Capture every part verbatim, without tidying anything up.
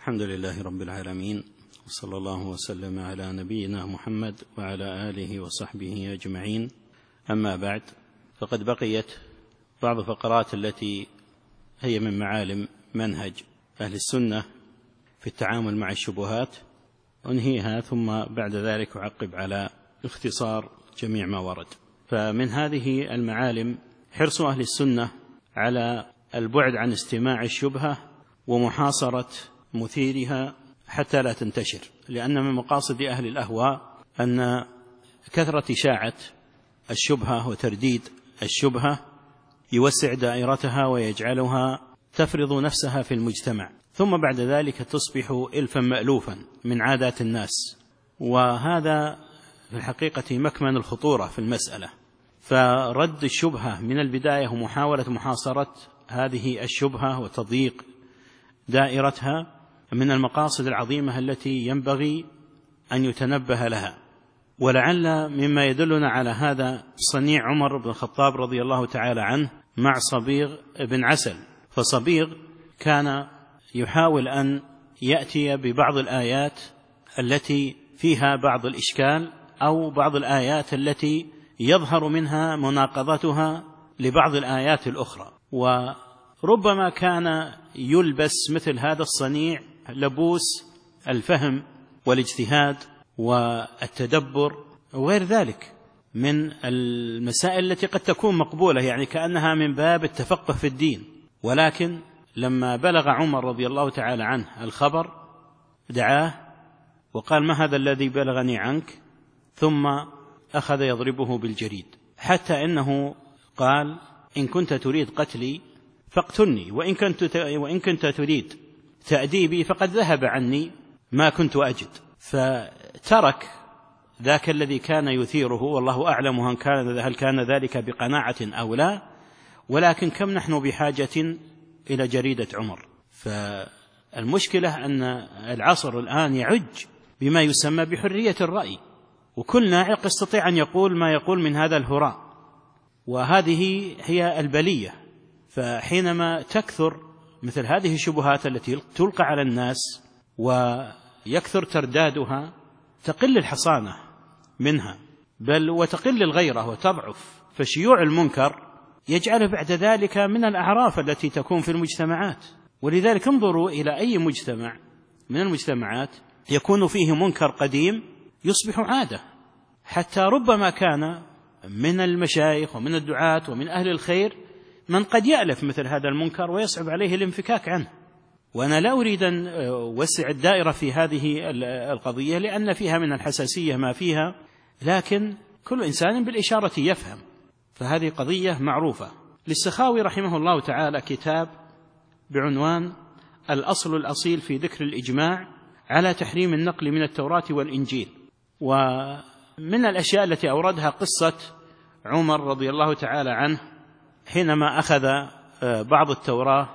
الحمد لله رب العالمين، وصلى الله وسلم على نبينا محمد وعلى آله وصحبه أجمعين. أما بعد، فقد بقيت بعض فقرات التي هي من معالم منهج أهل السنة في التعامل مع الشبهات أنهيها، ثم بعد ذلك أعقب على اختصار جميع ما ورد. فمن هذه المعالم حرص أهل السنة على البعد عن استماع الشبهة ومحاصرة مثيرها حتى لا تنتشر، لأن من مقاصد أهل الأهواء أن كثرة إشاعة الشبهة وترديد الشبهة يوسع دائرتها ويجعلها تفرض نفسها في المجتمع، ثم بعد ذلك تصبح إلفا مألوفا من عادات الناس، وهذا في الحقيقة مكمن الخطورة في المسألة. فرد الشبهة من البداية ومحاولة محاصرة هذه الشبهة وتضييق دائرتها من المقاصد العظيمة التي ينبغي أن يتنبه لها. ولعل مما يدلنا على هذا صنيع عمر بن الخطاب رضي الله تعالى عنه مع صبيغ بن عسل. فصبيغ كان يحاول أن يأتي ببعض الآيات التي فيها بعض الإشكال أو بعض الآيات التي يظهر منها مناقضتها لبعض الآيات الأخرى، وربما كان يلبس مثل هذا الصنيع لبوس الفهم والاجتهاد والتدبر وغير ذلك من المسائل التي قد تكون مقبولة، يعني كأنها من باب التفقه في الدين. ولكن لما بلغ عمر رضي الله تعالى عنه الخبر دعاه وقال: ما هذا الذي بلغني عنك؟ ثم أخذ يضربه بالجريد، حتى إنه قال: إن كنت تريد قتلي فاقتلني، وإن كنت, وإن كنت تريد تأديبي فقد ذهب عني ما كنت أجد. فترك ذاك الذي كان يثيره، والله أعلم هل كان ذلك بقناعة أو لا، ولكن كم نحن بحاجة إلى جريدة عمر. فالمشكلة أن العصر الآن يعج بما يسمى بحرية الرأي، وكل ناعق يستطيع أن يقول ما يقول من هذا الهراء، وهذه هي البلية. فحينما تكثر مثل هذه الشبهات التي تلقى على الناس ويكثر تردادها تقل الحصانة منها، بل وتقل الغيرة وتضعف. فشيوع المنكر يجعله بعد ذلك من الأعراف التي تكون في المجتمعات. ولذلك انظروا إلى أي مجتمع من المجتمعات يكون فيه منكر قديم يصبح عادة، حتى ربما كان من المشايخ ومن الدعاة ومن أهل الخير من قد يألف مثل هذا المنكر ويصعب عليه الانفكاك عنه. وأنا لا أريد أن أوسع الدائرة في هذه القضية لأن فيها من الحساسية ما فيها، لكن كل إنسان بالإشارة يفهم، فهذه قضية معروفة. للسخاوي رحمه الله تعالى كتاب بعنوان الأصل الأصيل في ذكر الإجماع على تحريم النقل من التوراة والإنجيل. ومن الأشياء التي أوردها قصة عمر رضي الله تعالى عنه حينما أخذ بعض التوراة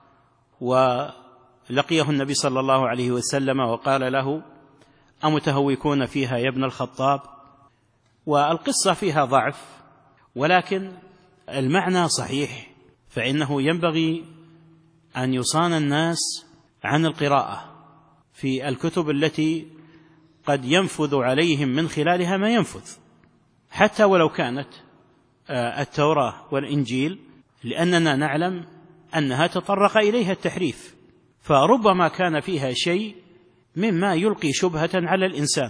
ولقيه النبي صلى الله عليه وسلم وقال له: أمتهوكون فيها يا ابن الخطاب؟ والقصة فيها ضعف، ولكن المعنى صحيح، فإنه ينبغي أن يصان الناس عن القراءة في الكتب التي قد ينفذ عليهم من خلالها ما ينفذ، حتى ولو كانت التوراة والإنجيل، لأننا نعلم أنها تطرق إليها التحريف، فربما كان فيها شيء مما يلقي شبهة على الإنسان.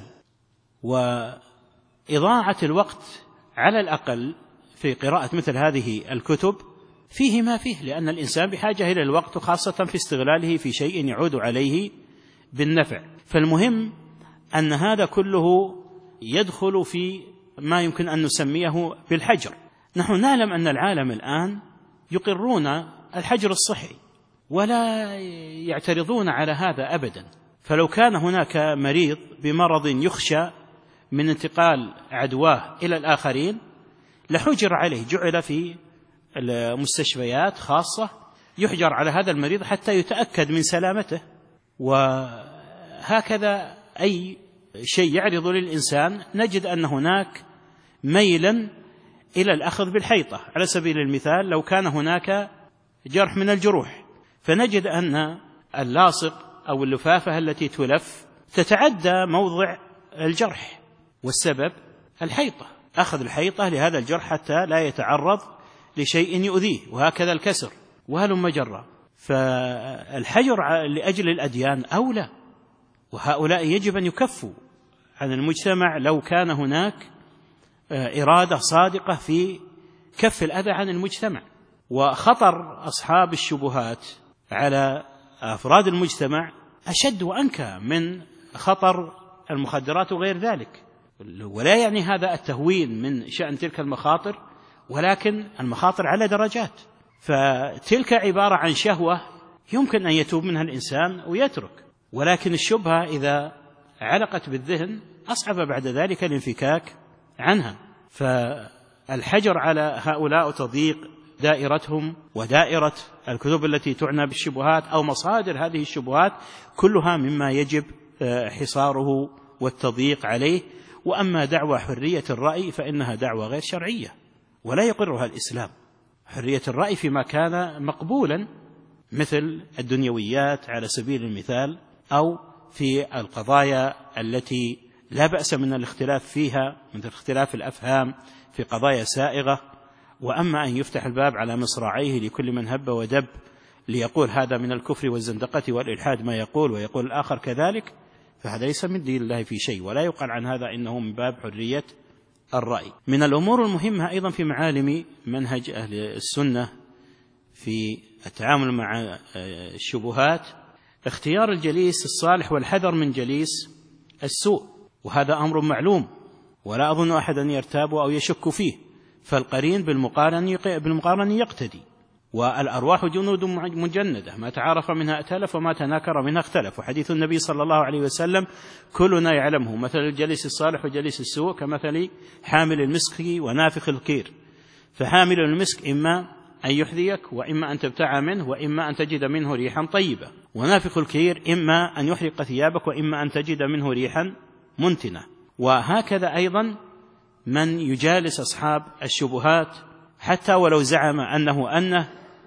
وإضاعة الوقت على الأقل في قراءة مثل هذه الكتب فيه ما فيه، لأن الإنسان بحاجة إلى الوقت، خاصة في استغلاله في شيء يعود عليه بالنفع. فالمهم أن هذا كله يدخل في ما يمكن أن نسميه بالحجر. نحن نعلم أن العالم الآن يقرون الحجر الصحي ولا يعترضون على هذا أبدا. فلو كان هناك مريض بمرض يخشى من انتقال عدواه إلى الآخرين لحجر عليه، جعل في المستشفيات خاصة يحجر على هذا المريض حتى يتأكد من سلامته. وهكذا أي شيء يعرض للإنسان نجد أن هناك ميلا إلى الأخذ بالحيطة. على سبيل المثال، لو كان هناك جرح من الجروح فنجد أن اللاصق أو اللفافة التي تلف تتعدى موضع الجرح، والسبب الحيطة، أخذ الحيطة لهذا الجرح حتى لا يتعرض لشيء يؤذيه، وهكذا الكسر وهلم جرا. فالحجر لأجل الأديان أولى، وهؤلاء يجب أن يكفوا عن المجتمع لو كان هناك إرادة صادقة في كف الأذى عن المجتمع. وخطر أصحاب الشبهات على أفراد المجتمع أشد وأنكى من خطر المخدرات وغير ذلك. ولا يعني هذا التهوين من شأن تلك المخاطر، ولكن المخاطر على درجات. فتلك عبارة عن شهوة يمكن أن يتوب منها الإنسان ويترك، ولكن الشبهة إذا علقت بالذهن أصعب بعد ذلك الانفكاك عنها. فالحجر على هؤلاء وتضييق دائرتهم ودائرة الكتب التي تعنى بالشبهات أو مصادر هذه الشبهات كلها مما يجب حصاره والتضييق عليه. وأما دعوى حرية الرأي فإنها دعوى غير شرعية ولا يقرها الإسلام. حرية الرأي فيما كان مقبولا مثل الدنيويات على سبيل المثال، أو في القضايا التي لا بأس من الاختلاف فيها مثل اختلاف الأفهام في قضايا سائغة. وأما أن يفتح الباب على مصراعيه لكل من هب ودب ليقول هذا من الكفر والزندقة والإلحاد ما يقول ويقول الآخر كذلك، فهذا ليس من دين الله في شيء، ولا يقال عن هذا إنه من باب حرية الرأي. من الأمور المهمة أيضا في معالم منهج أهل السنة في التعامل مع الشبهات اختيار الجليس الصالح والحذر من جليس السوء، وهذا أمر معلوم ولا أظن أحدا يرتاب أو يشك فيه. فالقرين بالمقارن يقتدي، والأرواح جنود مجندة ما تعارف منها ائتلف وما تناكر منها اختلف. وحديث النبي صلى الله عليه وسلم كلنا يعلمه، مثل الجليس الصالح وجليس السوء كمثل حامل المسك ونافخ الكير. فحامل المسك إما أن يحذيك وإما أن تبتاع منه وإما أن تجد منه ريحا طيبة، ونافخ الكير إما أن يحرق ثيابك وإما أن تجد منه ريحا منتنة. وهكذا أيضا من يجالس أصحاب الشبهات حتى ولو زعم أنه أنه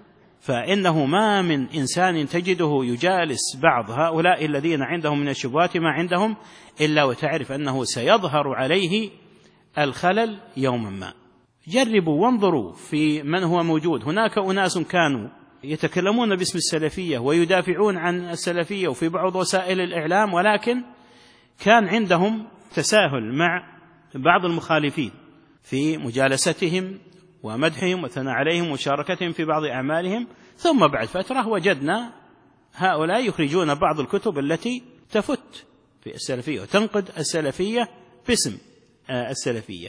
فإنه ما من إنسان تجده يجالس بعض هؤلاء الذين عندهم من الشبهات ما عندهم إلا وتعرف أنه سيظهر عليه الخلل يوما ما. جربوا وانظروا في من هو موجود. هناك أناس كانوا يتكلمون باسم السلفية ويدافعون عن السلفية وفي بعض وسائل الإعلام، ولكن كان عندهم تساهل مع بعض المخالفين في مجالستهم ومدحهم وثناء عليهم ومشاركتهم في بعض أعمالهم. ثم بعد فترة وجدنا هؤلاء يخرجون بعض الكتب التي تفت في السلفية وتنقد السلفية باسم السلفية.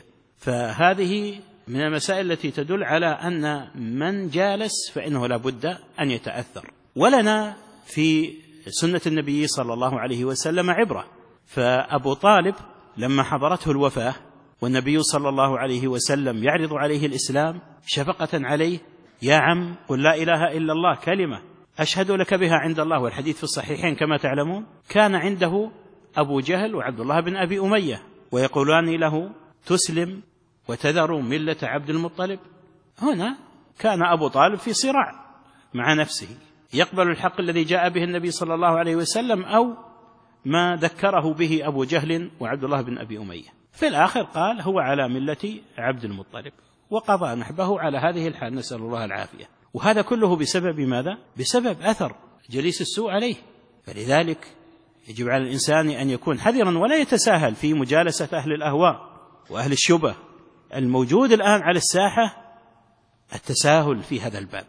فهذه من المسائل التي تدل على أن من جالس فإنه لا بد أن يتأثر. ولنا في سنة النبي صلى الله عليه وسلم عبرة. فأبو طالب لما حضرته الوفاة والنبي صلى الله عليه وسلم يعرض عليه الإسلام شفقة عليه: يا عم قل لا إله إلا الله كلمة أشهد لك بها عند الله، والحديث في الصحيحين كما تعلمون. كان عنده أبو جهل وعبد الله بن أبي أمية ويقولان له: تسلم وتذر ملة عبد المطلب. هنا كان أبو طالب في صراع مع نفسه، يقبل الحق الذي جاء به النبي صلى الله عليه وسلم أو ما ذكره به أبو جهل وعبد الله بن أبي أمية. في الآخر قال: هو على ملة عبد المطلب، وقضى نحبه على هذه الحال، نسأل الله العافية. وهذا كله بسبب ماذا؟ بسبب أثر جليس السوء عليه. فلذلك يجب على الإنسان أن يكون حذرا ولا يتساهل في مجالسة أهل الأهواء وأهل الشبه. الموجود الآن على الساحة التساهل في هذا الباب،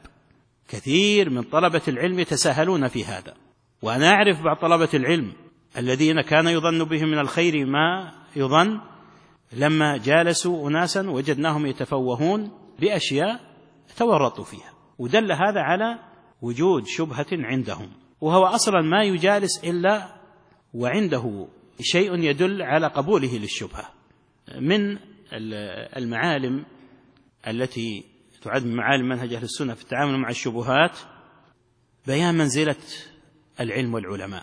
كثير من طلبة العلم يتساهلون في هذا. وأنا أعرف بعض طلبة العلم الذين كان يظن بهم من الخير ما يظن، لما جالسوا أناسا وجدناهم يتفوهون بأشياء تورطوا فيها، ودل هذا على وجود شبهة عندهم. وهو أصلا ما يجالس إلا وعنده شيء يدل على قبوله للشبهة. من المعالم التي تعد من معالم منهج أهل السنة في التعامل مع الشبهات بيان منزلة العلم والعلماء،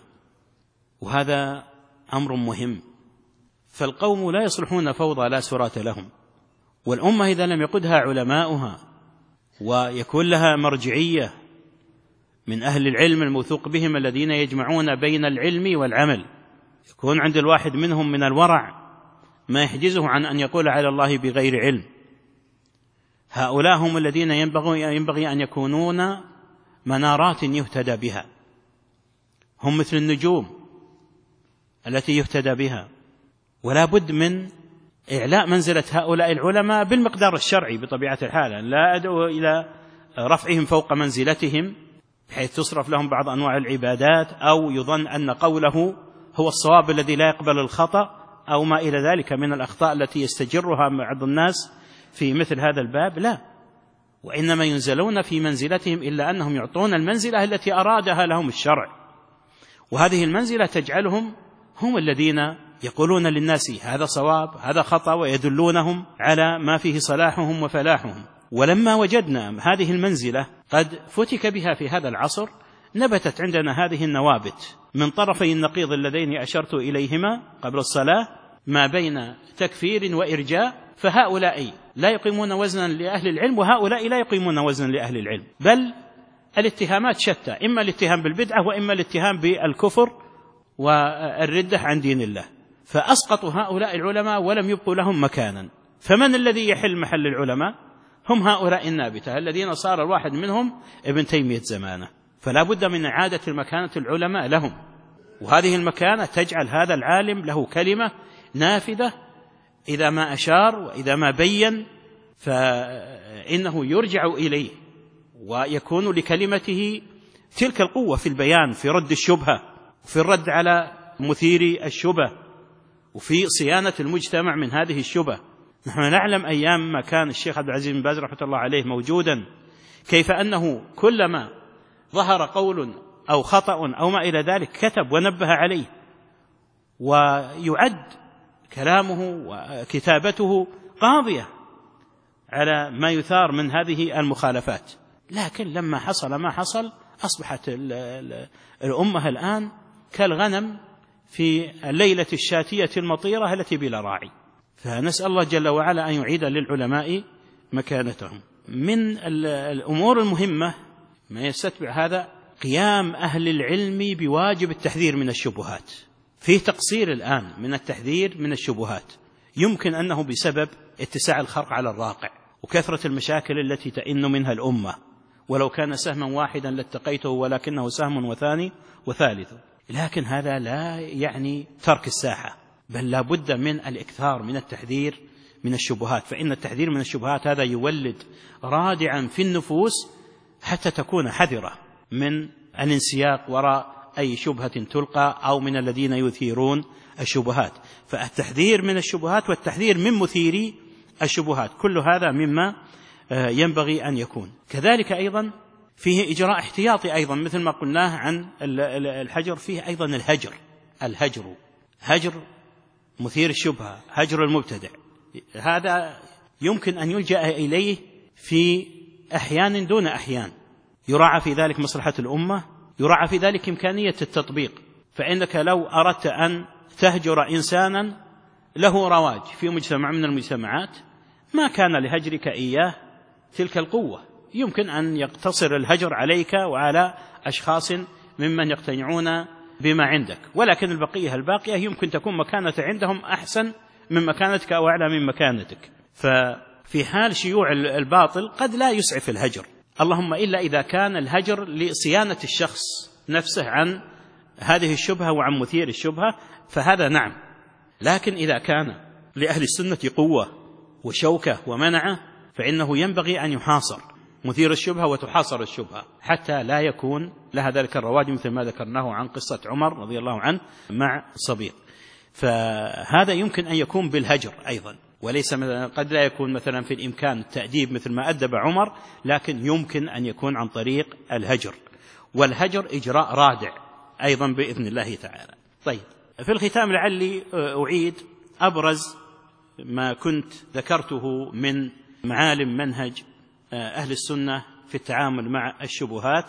وهذا أمر مهم. فالقوم لا يصلحون فوضى لا سراة لهم، والأمة إذا لم يقودها علماؤها ويكون لها مرجعية من أهل العلم الموثوق بهم الذين يجمعون بين العلم والعمل، يكون عند الواحد منهم من الورع ما يحجزه عن أن يقول على الله بغير علم. هؤلاء هم الذين ينبغي, ينبغي أن يكونون منارات يهتدى بها، هم مثل النجوم التي يهتدى بها. ولا بد من إعلاء منزلة هؤلاء العلماء بالمقدار الشرعي بطبيعة الحال، لا أدعو إلى رفعهم فوق منزلتهم بحيث تصرف لهم بعض أنواع العبادات أو يظن أن قوله هو الصواب الذي لا يقبل الخطأ أو ما إلى ذلك من الأخطاء التي يستجرها بعض الناس في مثل هذا الباب. لا، وإنما ينزلون في منزلتهم إلا أنهم يعطون المنزلة التي أرادها لهم الشرع، وهذه المنزلة تجعلهم هم الذين يقولون للناس هذا صواب هذا خطأ، ويدلونهم على ما فيه صلاحهم وفلاحهم. ولما وجدنا هذه المنزلة قد فتك بها في هذا العصر، نبتت عندنا هذه النوابت من طرفي النقيض اللذين أشرت إليهما قبل الصلاة، ما بين تكفير وإرجاء. فهؤلاء لا يقيمون وزنا لأهل العلم، وهؤلاء لا يقيمون وزنا لأهل العلم، بل الاتهامات شتى، إما الاتهام بالبدعة وإما الاتهام بالكفر والردة عن دين الله. فأسقطوا هؤلاء العلماء ولم يبقوا لهم مكانا. فمن الذي يحل محل العلماء؟ هم هؤلاء النابتة الذين صار الواحد منهم ابن تيمية زمانه. فلا بد من إعادة المكانة العلماء لهم، وهذه المكانة تجعل هذا العالم له كلمة نافذة، إذا ما أشار وإذا ما بين فإنه يرجع إليه، ويكون لكلمته تلك القوة في البيان، في رد الشبهة، وفي الرد على مثيري الشبه، وفي صيانة المجتمع من هذه الشبه. نحن نعلم أيام ما كان الشيخ عبد العزيز بن باز رحمة الله عليه موجودا، كيف أنه كلما ظهر قول أو خطأ أو ما إلى ذلك كتب ونبه عليه، ويعد كلامه وكتابته قاضية على ما يثار من هذه المخالفات. لكن لما حصل ما حصل أصبحت الأمة الآن كالغنم في الليلة الشاتية المطيرة التي بلا راعي. فنسأل الله جل وعلا أن يعيد للعلماء مكانتهم. من الأمور المهمة ما يستتبع هذا قيام أهل العلم بواجب التحذير من الشبهات. فيه تقصير الآن من التحذير من الشبهات، يمكن أنه بسبب اتساع الخرق على الراقع وكثرة المشاكل التي تئن منها الأمة، ولو كان سهما واحدا لاتقيته ولكنه سهم وثاني وثالث. لكن هذا لا يعني ترك الساحة، بل لا بد من الإكثار من التحذير من الشبهات، فإن التحذير من الشبهات هذا يولد رادعا في النفوس حتى تكون حذرة من الانسياق وراء أي شبهة تلقى أو من الذين يثيرون الشبهات. فالتحذير من الشبهات والتحذير من مثيري الشبهات كل هذا مما ينبغي أن يكون. كذلك أيضا فيه إجراء احتياطي أيضا مثل ما قلناه عن الحجر، فيه أيضا الهجر الهجر هجر مثير الشبهة، هجر المبتدع. هذا يمكن أن يلجأ إليه في أحيان دون أحيان، يراعى في ذلك مصلحة الأمة، يراعى في ذلك إمكانية التطبيق. فإنك لو أردت أن تهجر إنسانا له رواج في مجتمع من المجتمعات، ما كان لهجرك إياه تلك القوة، يمكن أن يقتصر الهجر عليك وعلى أشخاص ممن يقتنعون بما عندك، ولكن البقية الباقية يمكن تكون مكانة عندهم أحسن من مكانتك أو أعلى من مكانتك. ففي حال شيوع الباطل قد لا يسعف الهجر، اللهم إلا إذا كان الهجر لصيانة الشخص نفسه عن هذه الشبهة وعن مثير الشبهة، فهذا نعم. لكن إذا كان لأهل السنة قوة وشوكة ومنعة، فإنه ينبغي أن يحاصر مثير الشبهة وتحاصر الشبهة حتى لا يكون لها ذلك الرواج، مثل ما ذكرناه عن قصة عمر رضي الله عنه مع صبيغ. فهذا يمكن أن يكون بالهجر أيضا، وليس قد لا يكون مثلا في الإمكان التأديب مثل ما أدب عمر، لكن يمكن أن يكون عن طريق الهجر، والهجر إجراء رادع أيضا بإذن الله تعالى. طيب، في الختام لعلي أعيد أبرز ما كنت ذكرته من معالم منهج أهل السنة في التعامل مع الشبهات،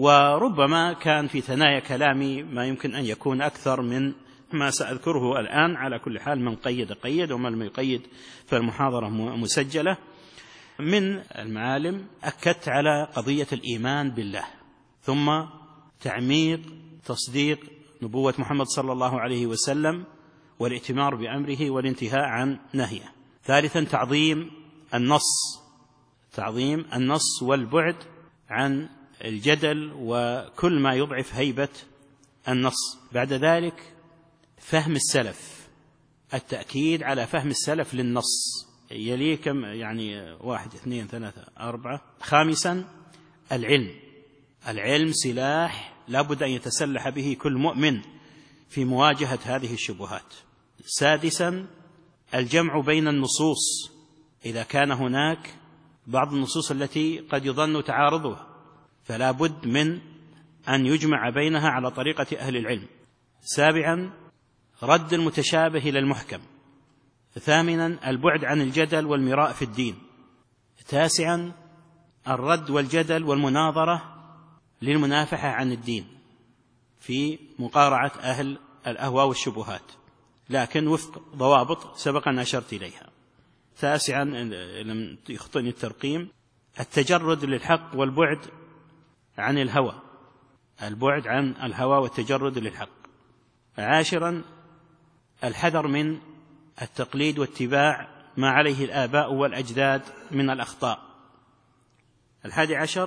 وربما كان في ثنايا كلامي ما يمكن أن يكون أكثر من ما سأذكره الآن. على كل حال من قيد قيد، ومن لم يقيد فالمحاضرة مسجلة. من المعالم أكدت على قضية الإيمان بالله، ثم تعميق تصديق نبوة محمد صلى الله عليه وسلم والائتمار بأمره والانتهاء عن نهيه. ثالثا تعظيم النص تعظيم النص والبعد عن الجدل وكل ما يضعف هيبة النص. بعد ذلك فهم السلف، التأكيد على فهم السلف للنص، يليه كم يعني واحد اثنين ثلاثة أربعة. خامسا العلم العلم سلاح لا بد أن يتسلح به كل مؤمن في مواجهة هذه الشبهات. سادسا الجمع بين النصوص إذا كان هناك بعض النصوص التي قد يظن تعارضها فلا بد من أن يجمع بينها على طريقة أهل العلم. سابعا رد المتشابه إلى المحكم. ثامنا البعد عن الجدل والمراء في الدين. تاسعا الرد والجدل والمناظرة للمنافحة عن الدين في مقارعة أهل الأهواء والشبهات، لكن وفق ضوابط سبق أن أشرت إليها. تاسعا لم يخطئني الترقيم التجرد للحق والبعد عن الهوى البعد عن الهوى والتجرد للحق. عاشرا الحذر من التقليد واتباع ما عليه الآباء والأجداد من الأخطاء. الحادي عشر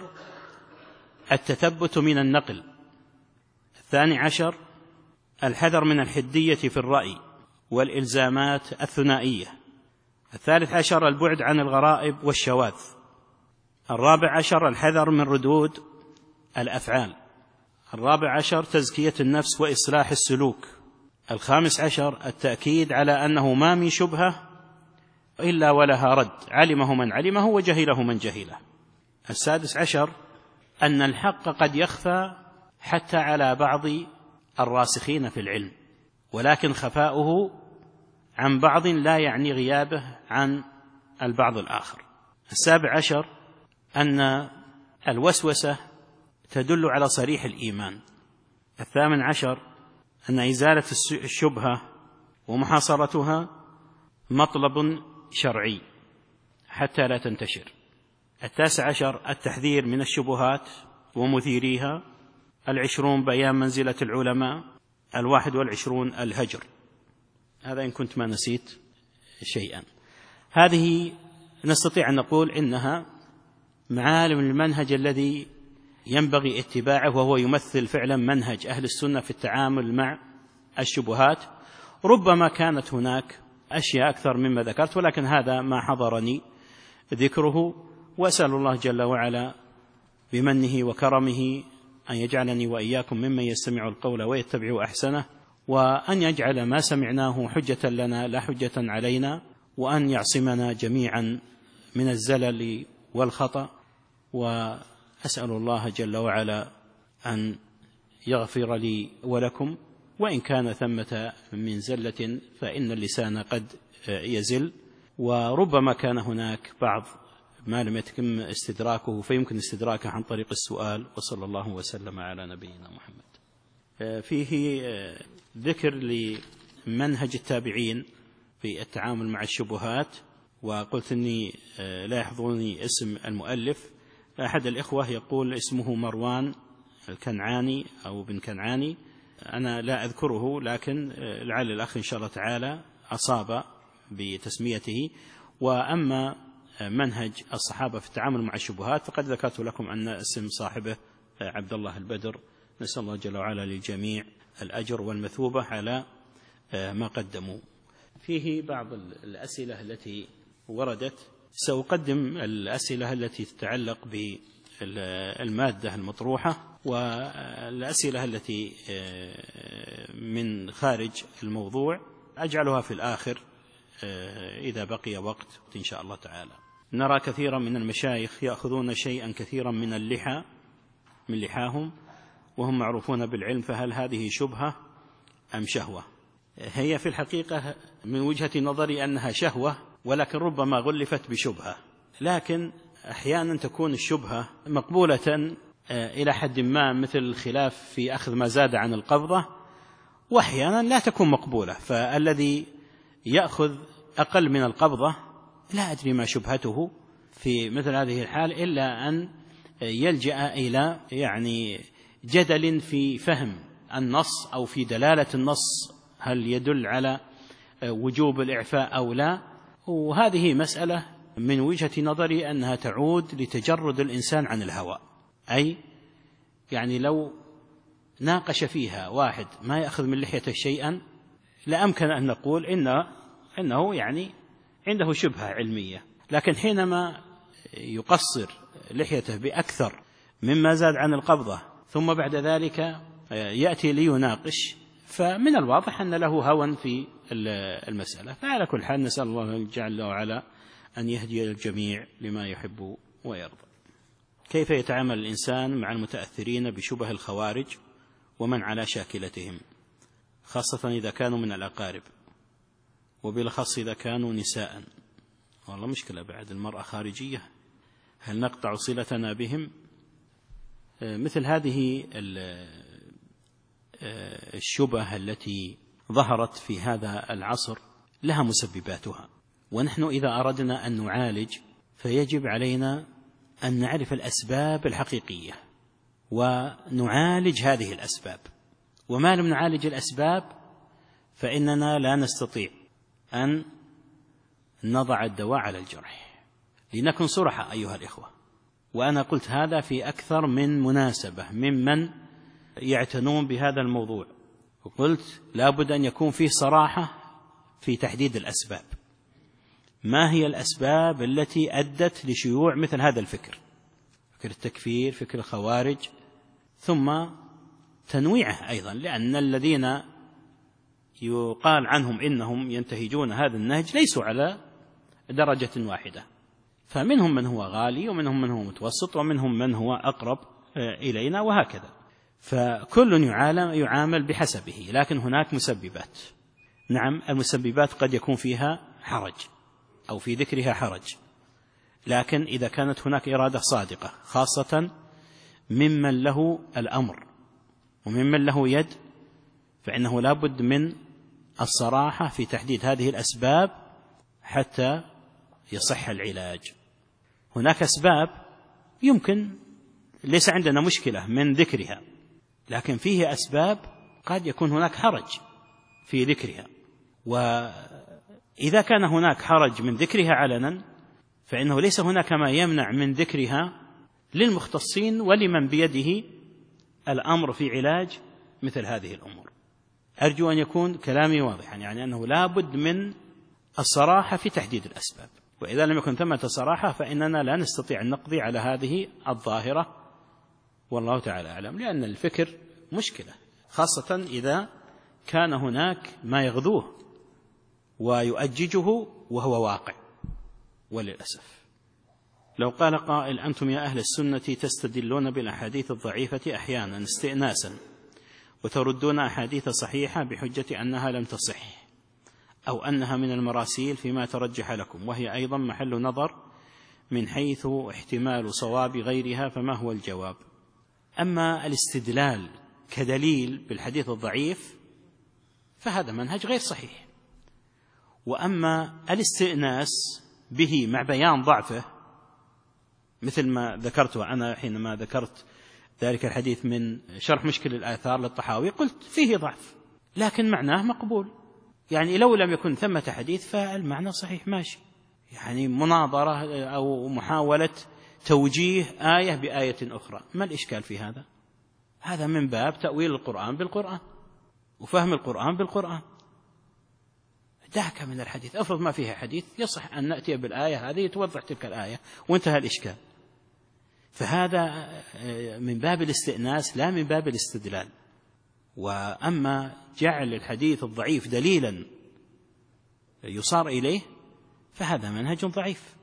التثبت من النقل. الثاني عشر الحذر من الحدية في الرأي والإلزامات الثنائية. الثالث عشر البعد عن الغرائب والشواذ. الرابع عشر الحذر من ردود الأفعال. الرابع عشر تزكية النفس وإصلاح السلوك. الخامس عشر التأكيد على أنه ما من شبهة إلا ولها رد، علمه من علمه وجهله من جهله. السادس عشر أن الحق قد يخفى حتى على بعض الراسخين في العلم، ولكن خفاؤه عن بعض لا يعني غيابه عن البعض الآخر. السابع عشر أن الوسوسة تدل على صريح الإيمان. الثامن عشر أن إزالة الشبهة ومحاصرتها مطلب شرعي حتى لا تنتشر. التاسع عشر التحذير من الشبهات ومثيريها. العشرون بيان منزلة العلماء. الواحد والعشرون الهجر. هذا إن كنت ما نسيت شيئا. هذه نستطيع أن نقول إنها معالم المنهج الذي ينبغي اتباعه، وهو يمثل فعلا منهج أهل السنة في التعامل مع الشبهات. ربما كانت هناك أشياء أكثر مما ذكرت، ولكن هذا ما حضرني ذكره، وأسأل الله جل وعلا بمنه وكرمه أن يجعلني وإياكم ممن يستمع القول ويتبع أحسنه، وأن يجعل ما سمعناه حجة لنا لا حجة علينا، وأن يعصمنا جميعا من الزلل والخطأ. وأسأل الله جل وعلا أن يغفر لي ولكم، وإن كان ثمة من زلة فإن اللسان قد يزل، وربما كان هناك بعض ما لم يتم استدراكه فيمكن استدراكه عن طريق السؤال. وصلى الله وسلم على نبينا محمد. فيه ذكر لمنهج التابعين في التعامل مع الشبهات، وقلت أني لا يحضرني اسم المؤلف. أحد الإخوة يقول اسمه مروان الكنعاني أو بن كنعاني، أنا لا أذكره، لكن لعل الأخ إن شاء الله تعالى أصاب بتسميته. وأما منهج الصحابة في التعامل مع الشبهات فقد ذكرت لكم أن اسم صاحبه عبد الله البدر. نسأل الله جل وعلا للجميع الأجر والمثوبة على ما قدموا. فيه بعض الأسئلة التي وردت، سأقدم الأسئلة التي تتعلق بالمادة المطروحة، والأسئلة التي من خارج الموضوع أجعلها في الآخر إذا بقي وقت إن شاء الله تعالى. نرى كثيرا من المشايخ يأخذون شيئا كثيرا من اللحى من لحاهم وهم معروفون بالعلم، فهل هذه شبهة أم شهوة؟ هي في الحقيقة من وجهة نظري أنها شهوة، ولكن ربما غلفت بشبهة. لكن أحيانا تكون الشبهة مقبولة إلى حد ما، مثل الخلاف في أخذ ما زاد عن القبضة، وأحيانا لا تكون مقبولة. فالذي يأخذ أقل من القبضة لا أدري ما شبهته في مثل هذه الحال، إلا أن يلجأ إلى يعني جدل في فهم النص أو في دلالة النص، هل يدل على وجوب الإعفاء أو لا. وهذه مسألة من وجهة نظري أنها تعود لتجرد الإنسان عن الهوى، أي يعني لو ناقش فيها واحد ما يأخذ من لحيته شيئا لأمكن أن نقول إن إنه يعني عنده شبهة علمية، لكن حينما يقصر لحيته بأكثر مما زاد عن القبضة ثم بعد ذلك يأتي ليناقش، فمن الواضح أن له هوى في المسألة. فعلى كل حال نسأل الله جل وعلا أن يهدي الجميع لما يحب ويرضى. كيف يتعامل الإنسان مع المتأثرين بشبه الخوارج ومن على شاكلتهم، خاصة إذا كانوا من الأقارب، وبالأخص إذا كانوا نساء؟ والله مشكلة بعد، المرأة خارجية، هل نقطع صلتنا بهم؟ مثل هذه الشبه التي ظهرت في هذا العصر لها مسبباتها، ونحن إذا أردنا أن نعالج فيجب علينا أن نعرف الأسباب الحقيقية ونعالج هذه الأسباب، وما لم نعالج الأسباب فإننا لا نستطيع أن نضع الدواء على الجرح. لنكن صرحة أيها الإخوة، وأنا قلت هذا في أكثر من مناسبة ممن يعتنون بهذا الموضوع، وقلت لابد أن يكون فيه صراحة في تحديد الأسباب. ما هي الأسباب التي أدت لشيوع مثل هذا الفكر، فكر التكفير، فكر الخوارج، ثم تنويعه أيضا، لأن الذين يقال عنهم إنهم ينتهجون هذا النهج ليسوا على درجة واحدة، فمنهم من هو غالي ومنهم من هو متوسط ومنهم من هو أقرب إلينا وهكذا، فكل يعامل بحسبه. لكن هناك مسببات، نعم المسببات قد يكون فيها حرج أو في ذكرها حرج، لكن إذا كانت هناك إرادة صادقة خاصة ممن له الأمر وممن له يد، فإنه لا بد من الصراحة في تحديد هذه الأسباب حتى يصح العلاج. هناك أسباب يمكن ليس عندنا مشكلة من ذكرها، لكن فيه أسباب قد يكون هناك حرج في ذكرها، وإذا كان هناك حرج من ذكرها علنا فإنه ليس هناك ما يمنع من ذكرها للمختصين ولمن بيده الأمر في علاج مثل هذه الأمور. أرجو أن يكون كلامي واضحا، يعني أنه لا بد من الصراحة في تحديد الأسباب، وإذا لم يكن ثمة صراحة فإننا لا نستطيع أن نقضي على هذه الظاهرة، والله تعالى أعلم. لأن الفكر مشكلة، خاصة إذا كان هناك ما يغذوه ويؤججه وهو واقع. وللأسف لو قال قائل: أنتم يا أهل السنة تستدلون بالأحاديث الضعيفة أحيانا استئناسا وتردون أحاديث صحيحة بحجة أنها لم تصح أو أنها من المراسيل فيما ترجح لكم، وهي أيضا محل نظر من حيث احتمال صواب غيرها، فما هو الجواب؟ أما الاستدلال كدليل بالحديث الضعيف فهذا منهج غير صحيح، وأما الاستئناس به مع بيان ضعفه مثل ما ذكرته أنا حينما ذكرت ذلك الحديث من شرح مشكل الآثار للطحاوي، قلت فيه ضعف لكن معناه مقبول، يعني لو لم يكن ثمة حديث فالمعنى صحيح ماشي، يعني مناظرة أو محاولة توجيه آية بآية أخرى، ما الإشكال في هذا؟ هذا من باب تأويل القرآن بالقرآن وفهم القرآن بالقرآن. دعك من الحديث، أفرض ما فيها حديث يصح أن نأتي بالآية هذه توضح تلك الآية وانتهى الإشكال. فهذا من باب الاستئناس لا من باب الاستدلال. وأما جعل الحديث الضعيف دليلا يصار إليه فهذا منهج ضعيف.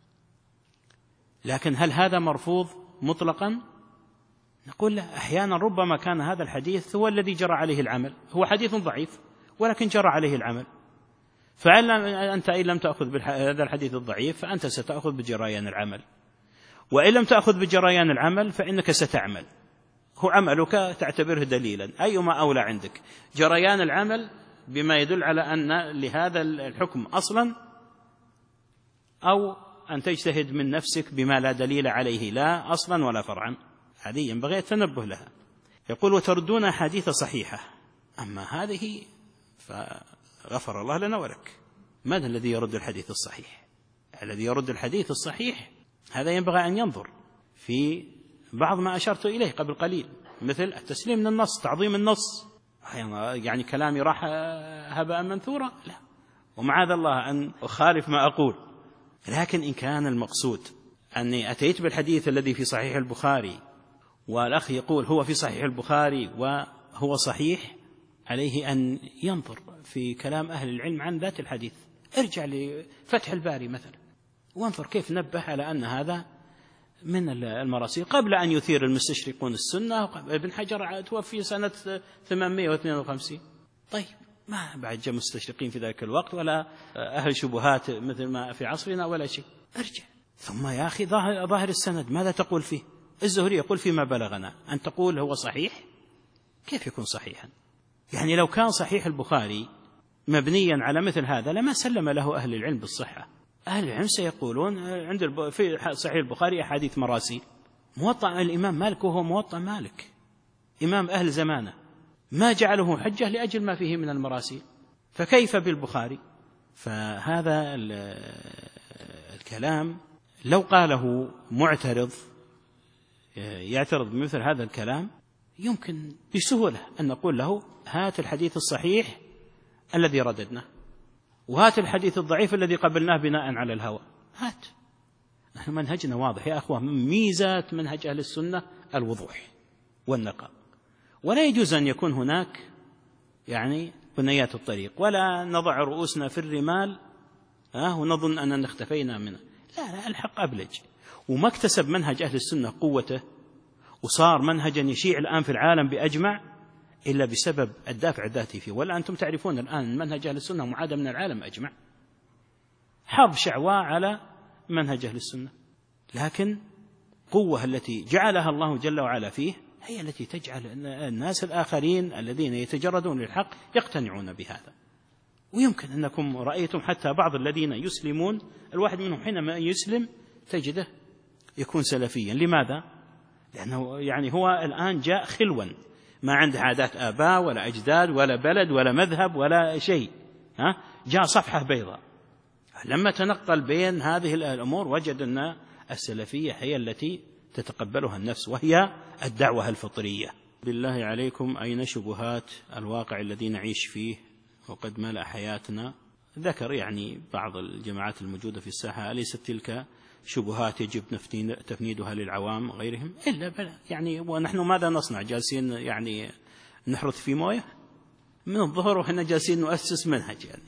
لكن هل هذا مرفوض مطلقا؟ نقول لا، أحيانا ربما كان هذا الحديث هو الذي جرى عليه العمل، هو حديث ضعيف ولكن جرى عليه العمل، فأنت إن لم تأخذ بهذا الحديث الضعيف فأنت ستأخذ بجريان العمل، وإن لم تأخذ بجريان العمل فإنك ستعمل، هو عملك تعتبره دليلا، أيما أولى عندك، جريان العمل بما يدل على أن لهذا الحكم أصلا أو أن تجتهد من نفسك بما لا دليل عليه لا أصلا ولا فرعا، هذه ينبغي التنبه لها. يقول وتردون أحاديث صحيحة، أما هذه فغفر الله لنا ولك. من الذي يرد الحديث الصحيح؟ الذي يرد الحديث الصحيح هذا ينبغي أن ينظر في بعض ما أشرت إليه قبل قليل، مثل التسليم من النص، تعظيم النص. يعني كلامي راح هباء منثورا؟ لا، ومعاذ الله أن أخالف ما أقول. لكن إن كان المقصود أني أتيت بالحديث الذي في صحيح البخاري والأخ يقول هو في صحيح البخاري وهو صحيح، عليه أن ينظر في كلام أهل العلم عن ذات الحديث. ارجع لفتح الباري مثلا وانظر كيف نبه على أن هذا من المراسيل قبل أن يثير المستشرقون السنة. ابن حجر توفي سنة ثمانمائة واثنين وخمسين، طيب ما بعد جاء مستشرقين في ذلك الوقت ولا أهل شبهات مثل ما في عصرنا ولا شيء. ارجع. ثم يا أخي ظاهر السند ماذا تقول فيه؟ الزهري يقول فيما بلغنا، أن تقول هو صحيح؟ كيف يكون صحيحا؟ يعني لو كان صحيح البخاري مبنيا على مثل هذا لما سلم له أهل العلم بالصحة. أهل العلم سيقولون عند في صحيح البخاري أحاديث مراسيل. موطأ الإمام مالك وهو موطأ مالك إمام أهل زمانه ما جعله حجة لأجل ما فيه من المراسيل، فكيف بالبخاري؟ فهذا الكلام لو قاله معترض يعترض بمثل هذا الكلام يمكن بسهولة أن نقول له هات الحديث الصحيح الذي رددناه وهات الحديث الضعيف الذي قبلناه بناء على الهوى. هات. نحن منهجنا واضح يا أخوة. من ميزات منهج أهل السنة الوضوح والنقاء، ولا يجوز أن يكون هناك يعني بنيات الطريق ولا نضع رؤوسنا في الرمال آه ونظن أننا اختفينا منه. لا لا، الحق أبلج. وما اكتسب منهج أهل السنة قوته وصار منهجا يشيع الآن في العالم بأجمع إلا بسبب الدافع الذاتي فيه. ولا أنتم تعرفون الآن منهج أهل السنة معادى من العالم أجمع، حرب شعواء على منهج أهل السنة، لكن قوة التي جعلها الله جل وعلا فيه هي التي تجعل الناس الآخرين الذين يتجردون للحق يقتنعون بهذا. ويمكن أنكم رأيتم حتى بعض الذين يسلمون، الواحد منهم حينما يسلم تجده يكون سلفيا. لماذا؟ لأنه يعني هو الآن جاء خلوا، ما عنده عادات آباء ولا أجداد ولا بلد ولا مذهب ولا شيء، ها؟ جاء صفحة بيضاء. لما تنقل بين هذه الأمور وجد أن السلفية هي التي تتقبلها النفس وهي الدعوة الفطرية. بالله عليكم أين شبهات الواقع الذي نعيش فيه وقد ملأ حياتنا؟ ذكر يعني بعض الجماعات الموجودة في الساحة، أليست تلك شبهات يجب تفنيدها للعوام غيرهم؟ إلا بلا يعني. ونحن ماذا نصنع؟ جالسين يعني نحرث في مويه من الظهر وإحنا جالسين نؤسس منهج يعني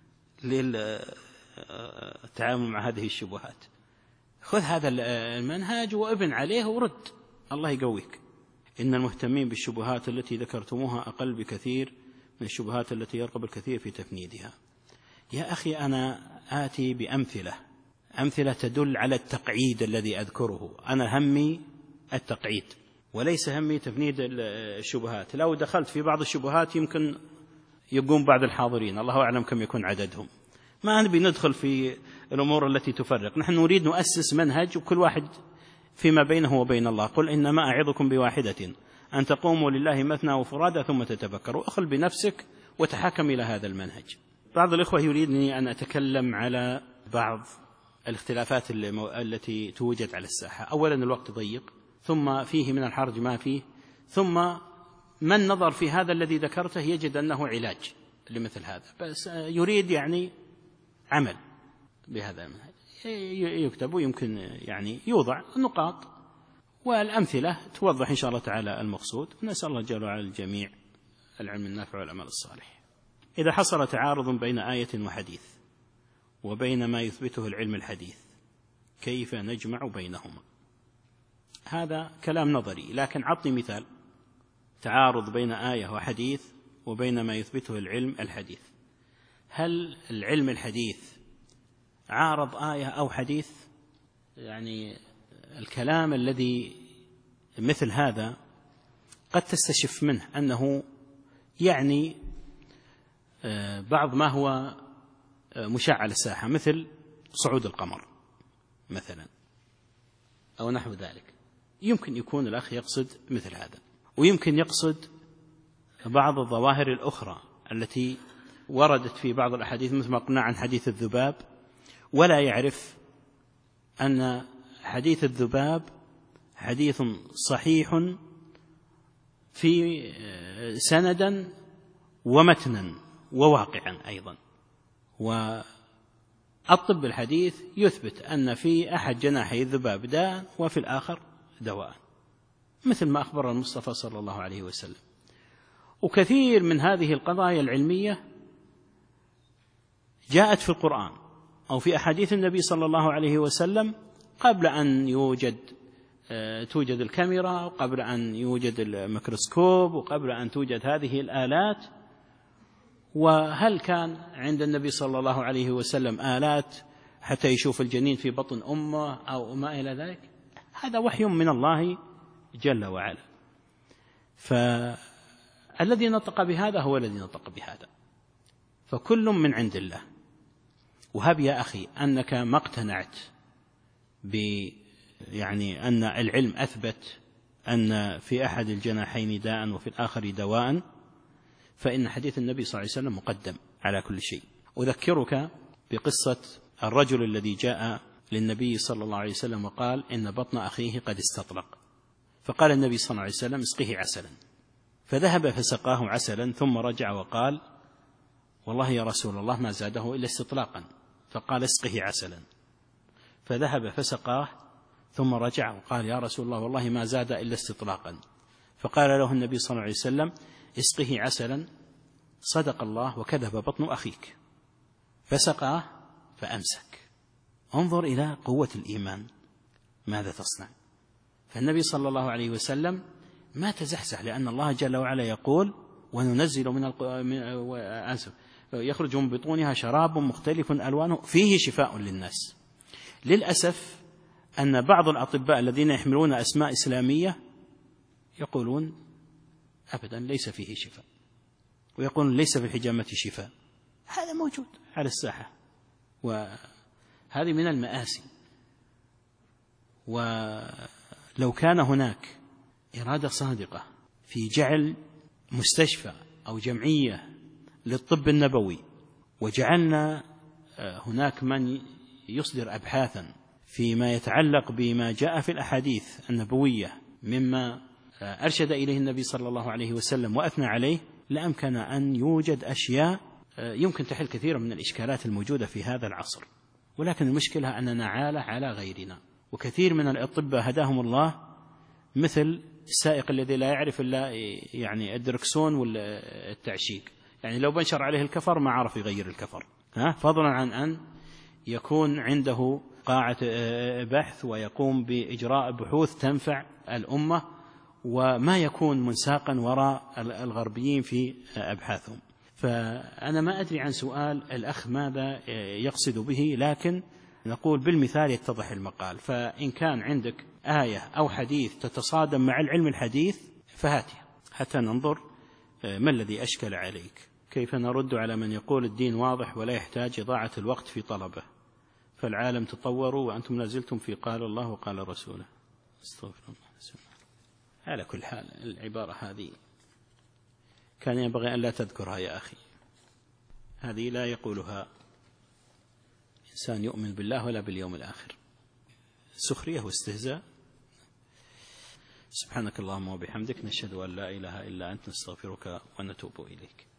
للتعامل مع هذه الشبهات. خذ هذا المنهج وابن عليه ورد، الله يقويك. إن المهتمين بالشبهات التي ذكرتموها أقل بكثير من الشبهات التي يرغب الكثير في تفنيدها. يا أخي أنا آتي بأمثلة أمثلة تدل على التقعيد الذي أذكره. أنا همي التقعيد وليس همي تفنيد الشبهات. لو دخلت في بعض الشبهات يمكن يقوم بعض الحاضرين، الله أعلم كم يكون عددهم. ما نبي ندخل في الأمور التي تفرق، نحن نريد نؤسس منهج وكل واحد فيما بينه وبين الله. قل إنما أعظكم بواحدة أن تقوموا لله مثنى وفرادى ثم تتفكروا. أخل بنفسك وتحاكم إلى هذا المنهج. بعض الإخوة يريدني أن أتكلم على بعض الاختلافات التي توجد على الساحة. أولا الوقت ضيق، ثم فيه من الحرج ما فيه، ثم من نظر في هذا الذي ذكرته يجد أنه علاج لمثل هذا، بس يريد يعني عمل بهذا المنهج يكتب ويمكن يعني يوضع نقاط والأمثلة توضح إن شاء الله تعالى المقصود. نسأل الله جل وعلا الجميع العلم النافع والعمل الصالح. إذا حصل تعارض بين آية وحديث وبين ما يثبته العلم الحديث كيف نجمع بينهما؟ هذا كلام نظري، لكن عطني مثال. تعارض بين آية وحديث وبين ما يثبته العلم الحديث. هل العلم الحديث عارض آية أو حديث؟ يعني الكلام الذي مثل هذا قد تستشف منه أنه يعني بعض ما هو مشاع على الساحة، مثل صعود القمر. مثلا أو نحو ذلك. يمكن يكون الأخ يقصد مثل هذا، ويمكن يقصد بعض الظواهر الأخرى التي وردت في بعض الأحاديث مثل ما قلنا عن حديث الذباب، ولا يعرف أن حديث الذباب حديث صحيح في سندا ومتنا وواقعا أيضا. والطب الحديث يثبت أن في أحد جناحي الذباب داء وفي الآخر دواء، مثل ما أخبر المصطفى صلى الله عليه وسلم. وكثير من هذه القضايا العلمية جاءت في القرآن أو في أحاديث النبي صلى الله عليه وسلم قبل أن يوجد توجد الكاميرا، وقبل أن يوجد الميكروسكوب، وقبل أن توجد هذه الآلات. وهل كان عند النبي صلى الله عليه وسلم آلات حتى يشوف الجنين في بطن أمه أو ما إلى ذلك؟ هذا وحي من الله جل وعلا. فالذي نطق بهذا هو الذي نطق بهذا، فكل من عند الله. وهب يا أخي أنك ما اقتنعت ب يعني أن العلم أثبت أن في أحد الجناحين داء وفي الآخر دواء، فإن حديث النبي صلى الله عليه وسلم مقدم على كل شيء. أذكرك بقصة الرجل الذي جاء للنبي صلى الله عليه وسلم وقال إن بطن أخيه قد استطلق، فقال النبي صلى الله عليه وسلم اسقه عسلا، فذهب فسقاه عسلا ثم رجع وقال والله يا رسول الله ما زاده إلا استطلاقا، فقال اسقه عسلا، فذهب فسقاه ثم رجع وقال يا رسول الله والله ما زاد إلا استطلاقا، فقال له النبي صلى الله عليه وسلم اسقه عسلا، صدق الله وكذب بطن أخيك، فسقاه فأمسك. انظر إلى قوة الإيمان ماذا تصنع. فالنبي صلى الله عليه وسلم ما تزحزح، لأن الله جل وعلا يقول وننزل من الق... يخرج من بطونها شراب مختلف ألوانه فيه شفاء للناس. للأسف أن بعض الأطباء الذين يحملون أسماء إسلامية يقولون أبدا ليس فيه شفاء، ويقولون ليس في الحجامة شفاء. هذا موجود على الساحة، وهذه من المآسي. ولو كان هناك إرادة صادقة في جعل مستشفى أو جمعية للطب النبوي، وجعلنا هناك من يصدر أبحاثا فيما يتعلق بما جاء في الأحاديث النبوية مما أرشد إليه النبي صلى الله عليه وسلم وأثنى عليه، لأمكن أن يوجد أشياء يمكن تحل كثيرا من الإشكالات الموجودة في هذا العصر. ولكن المشكلة أننا عالة على غيرنا، وكثير من الأطباء هداهم الله مثل السائق الذي لا يعرف إلا يعني الدركسون والتعشيق، يعني لو بنشر عليه الكفر ما عرف يغير الكفر، ها فضلا عن أن يكون عنده قاعة بحث ويقوم بإجراء بحوث تنفع الأمة، وما يكون منساقا وراء الغربيين في أبحاثهم. فأنا ما أدري عن سؤال الأخ ماذا يقصد به، لكن نقول بالمثال يتضح المقال. فإن كان عندك آية أو حديث تتصادم مع العلم الحديث فهاتها حتى ننظر ما الذي أشكل عليك. كيف نرد على من يقول الدين واضح ولا يحتاج إضاعة الوقت في طلبه، فالعالم تطوروا وأنتم لازلتم في قال الله وقال رسوله. استغفر الله. على كل حال العبارة هذه كان ينبغي أن لا تذكرها يا أخي، هذه لا يقولها إنسان يؤمن بالله ولا باليوم الآخر، سخرية واستهزاء. سبحانك اللهم وبحمدك، نشهد أن لا إله إلا أنت، نستغفرك ونتوب إليك.